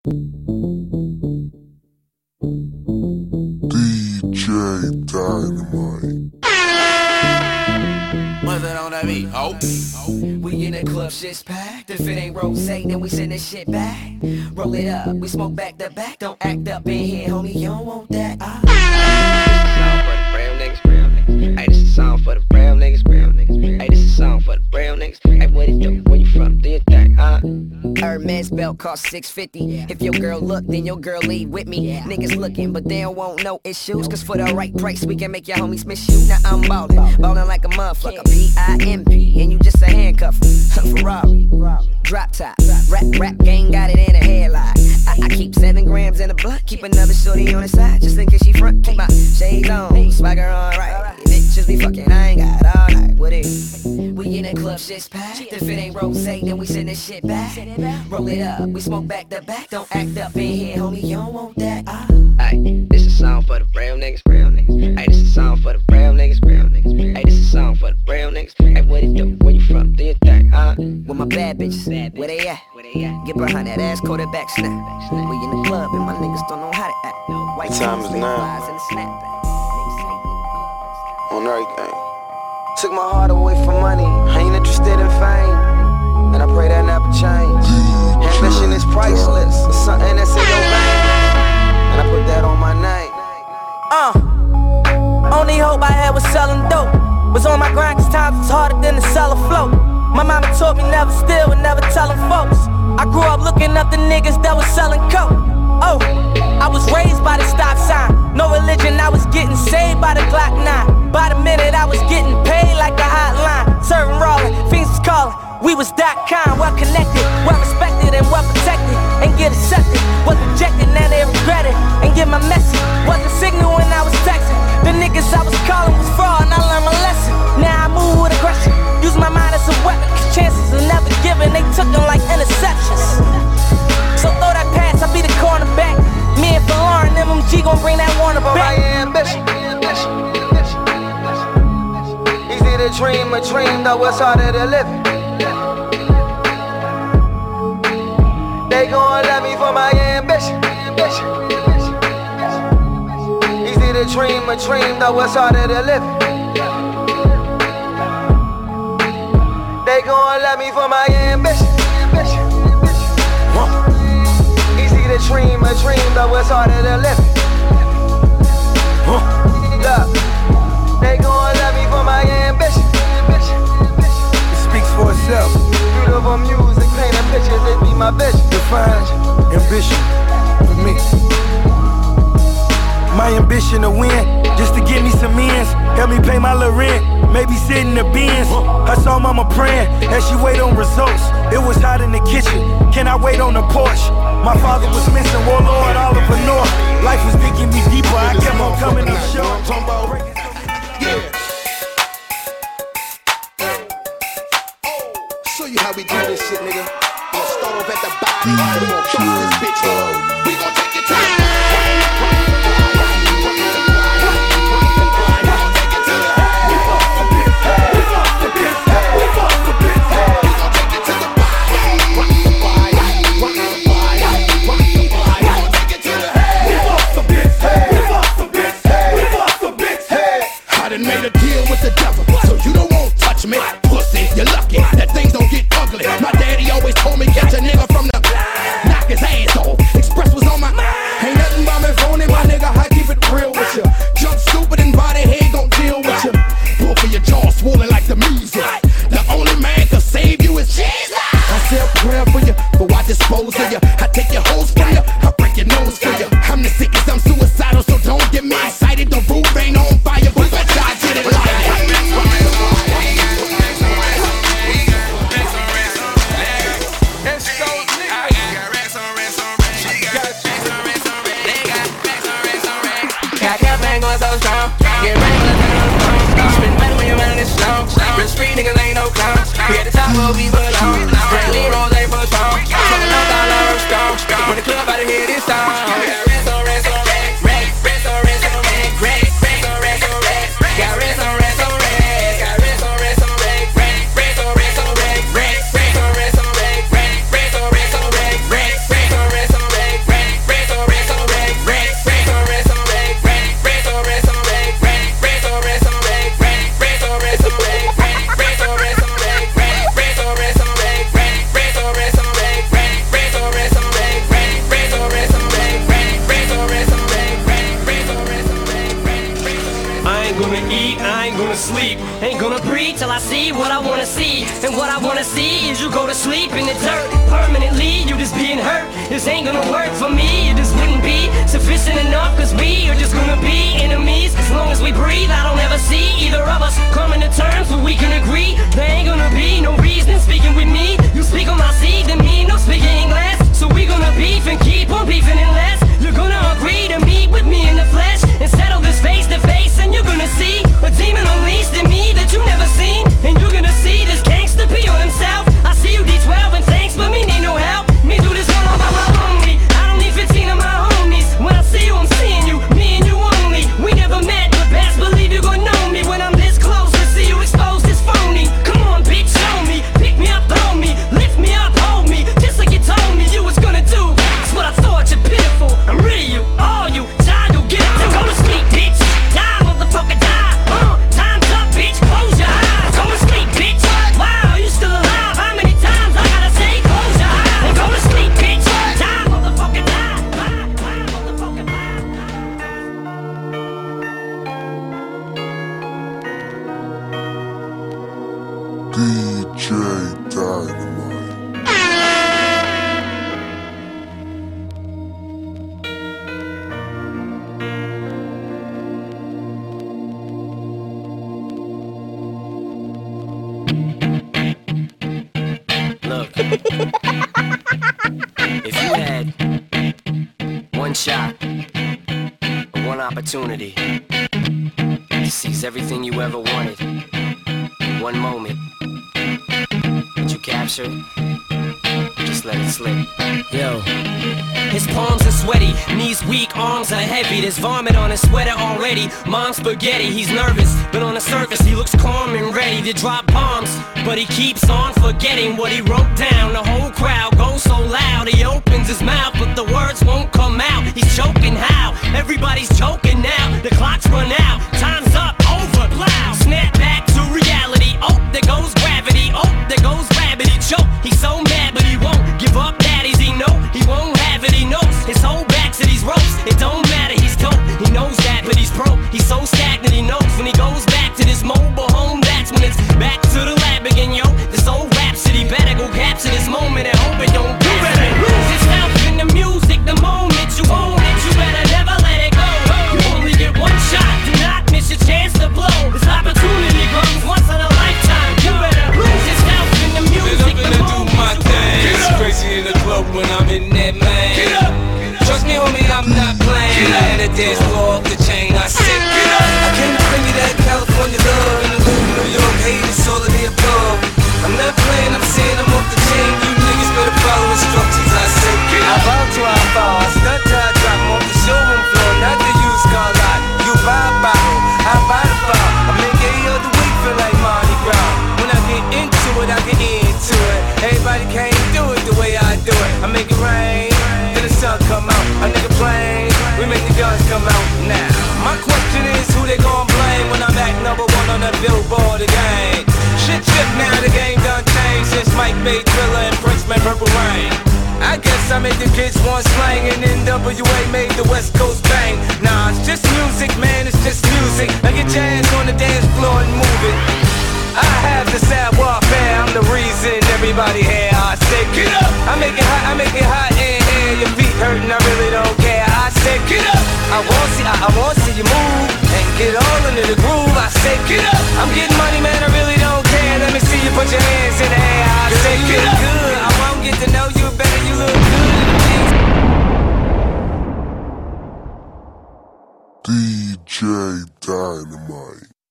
DJ Dynamite. What's it on that beat? Oh. We in the club, shit's packed. If it ain't rose, then we send this shit back. Roll it up, we smoke back to back. Don't act up in here, homie, you don't want that. Hey, this is a song for the brown niggas, brown niggas. Hey, this is a song for the brown niggas. Hey, what it do? Where you from? Do your thing, huh? Hermes belt cost $650. If your girl look, then your girl leave with me. Niggas looking, but they don't want no issues. Cause for the right price, we can make your homies miss you. Now I'm ballin' like a motherfucker. P-I-M-P, and you just a handcuff. Ferrari, drop top, rap gang got it in a headlock. I keep 7 grams in a blunt, keep another shorty on the side, just in case she front. Keep my shades on, swagger on right. Bitches be fucking, I ain't got all night with it. We in the club, shit's packed. If it ain't rose, then we send this shit back. Roll it up, we smoke back to back. Don't act up in here, homie, you don't want that. Hey, this is a song for the brown niggas, brown niggas. Hey, this is a song for the brown niggas, brown niggas. Hey, this is a song for the brown niggas. Hey, what it do? Where you from? Do your thing, huh? With my bad bitches, where they at? Get behind that ass, quarterback snap. We in the club and my niggas don't know how to act. White time is now. And a snapback. On everything. Took my heart away from money, I ain't interested in fame, and I pray that never change. Ambition is priceless, it's something that's in your veins, and I put that on my name. Only hope I had was selling dope. Was on my grind cause times was harder than to sell a float. My mama taught me never steal and never tellin' folks. I grew up looking up the niggas that was selling coke. Oh, I was raised by the stop sign. No religion, I was getting saved by the Glock 9. By the minute, I was getting paid like a hotline. Serving rolling, fiends was calling. We was that kind, well connected, well respected and well protected. And get accepted, was rejected, now they regret it. And get my message, wasn't signal when I was texting. The niggas I was calling was fraud and I learned my lesson. Now I move with aggression, use my mind as a weapon. Cause chances are never given, they took them like interceptions. So throw that pass, I'll be the cornerback. Me and Lauren, MMG gon' bring that Warner back. My ambition. Easy to dream a dream, though it's harder to live it. They gon' love me for my ambition. Easy to dream a dream, though it's harder to live it. They gon' love me for my ambition. Easy to dream a dream, though it's harder to live it. Look, they gon' love me for my ambition. It speaks for itself. Beautiful music, painting pictures, it be my vision. Define ambition for me. My ambition to win, just to get me some ends. Help me pay my little rent, maybe sit in the bins. I saw mama praying as she wait on results. It was hot in the kitchen, can I wait on the porch? My father was missing, Warlord Oliver North. Life was digging me deeper, I kept on coming to show. Show you how we do this shit, nigga. We'll start off at the bottom. We gon' drop this bitch up. We gon' take it to the made a deal with the devil, so you don't want to touch me. Pussy, you're lucky that things don't get ugly. My daddy always told me catch a nigga from the knock his ass off. Express was on my ain't nothing but me phony, my nigga. I keep it real with you. Jump stupid and body head gon' deal with you. Pull for your jaw swollen like the music. The only man can save you is Jesus. I say a prayer for you, but I dispose of you. I take your hoes from you, I break your nose for you. I'm the sickest, I'm suicidal, so don't get me excited. The roof ain't on fire, but I get it like So strong, get ready for the turn. Spend money when you're running this slow. Real street niggas ain't no clowns. We at the top where we belong. Straight lean rolls ain't for strong. Smoking on dollar strong. When the club out of here this time. Rest on rest on rest. Rest on rest on rest. Rest on rest on rest. Got rest on rest on rest. Got rest on rest on rest. Rest on rest on rest. Rest on rest on rest. Rest on rest on rest. Rest on rest on rest. see what I wanna see, and what I wanna see is you go to sleep in the dirt permanently. You just being hurt. This ain't gonna work for me. It just wouldn't be sufficient enough, cause we are just gonna be enemies. As long as we breathe, I don't ever see either of us coming to terms where we can agree. There ain't gonna be no reason speaking with me. You speak on my seed, then me no speaking English. So we gonna beef and keep on beefing unless you're gonna agree to meet with me in the flesh and settle this face to face. And you're gonna see a demon unleashed in me that you never seen. And you're gonna see this gangster be on himself. I see you D12 and thanks, but me need no help. Me do this all by my lonely. I don't need 15 of my homies. When I see you, I'm seeing you, me and you only. We never met, but best believe you're gonna know me when I'm this close to see you exposed as phony. Come on, bitch, show me, pick me up, throw me, lift me up, hold me, just like you told me you was gonna do. That's what I thought, you're pitiful. I'm rid of you, all you, child, you'll get it. Then go to sleep, bitch. Die, motherfucker, die. Time's up, bitch. Close your eyes. Go to sleep, bitch. Wow, you still alive? How many times I gotta say close your eyes? And go to sleep, bitch. Die, motherfucker, die. Motherfucker, die. DJ Dynamite. Look, if you had one shot, one opportunity to seize everything you ever wanted, one moment that you captured, just let it slip. Yo, his palms are sweaty, knees weak, arms are heavy. There's vomit on his sweater already. Mom's spaghetti, he's nervous, but on the surface he looks calm and ready to drop bombs. But he keeps on forgetting what he wrote down. The whole crowd goes so loud, he opens his mouth, but the words won't come out. He's choking how? Everybody's choking now. The clock's run out, time's up, over, plow. Snap back to reality. Oh, there goes gravity. Oh, there goes rabbit. He choke. He's so mad, but he won't give up. Daddies, he know he won't have it. He knows his whole back to these ropes. It don't matter. He's dope. He knows that, but he's broke. He's so stagnant. He knows when he goes back to this mobile home. That's when it's back to the lab again, yo. This old rhapsody better go capture this moment and hope it don't pass. You better lose yourself in the music. The moment you own it, you better never let it go. You only get one shot. Do not miss your chance to blow. This opportunity comes once in a lifetime. You better lose yourself in the music. Get up and do my thing. It's crazy in the club when I'm in that man. Get up. Trust me, homie, I'm not playing. I had a dance floor off the chain. I said, get up. I came to bring you that California love. In the hood, New York, hate is all of the above. I'm not playing, I'm saying I'm off the chain. You niggas better follow instructions. I said, get up. I bow to I fall. I stunt till I drop. I'm off the showroom floor, not the used car lot. You buy a bottle, I buy the bar. I make every other week feel like Mardi Gras. When I get into it, I get into it. Everybody can't do it the way I do it. I make it rain, then the sun come out. A nigga plain, we make the guns come out. Now, my question is who they gon' blame when I'm at number one on the Billboard again? Shit shift now, the game done changed since Mike made Thriller and Prince made Purple Rain. I guess I made the kids want slang and NWA made the West Coast bang. Nah, it's just music, man, it's just music. Now get your ass on the dance floor and move it. I have the savoir-faire, I'm the reason everybody here. I say get up, I make it hot in here. Your feet hurting, I really don't care. I say get up, I want to see you move and get all into the groove. I say get up, I'm getting money, man, I really don't care. Let me see you put your hands in the air. I say get up, good, I won't get to know you better. You look good in the DJ Dynamite.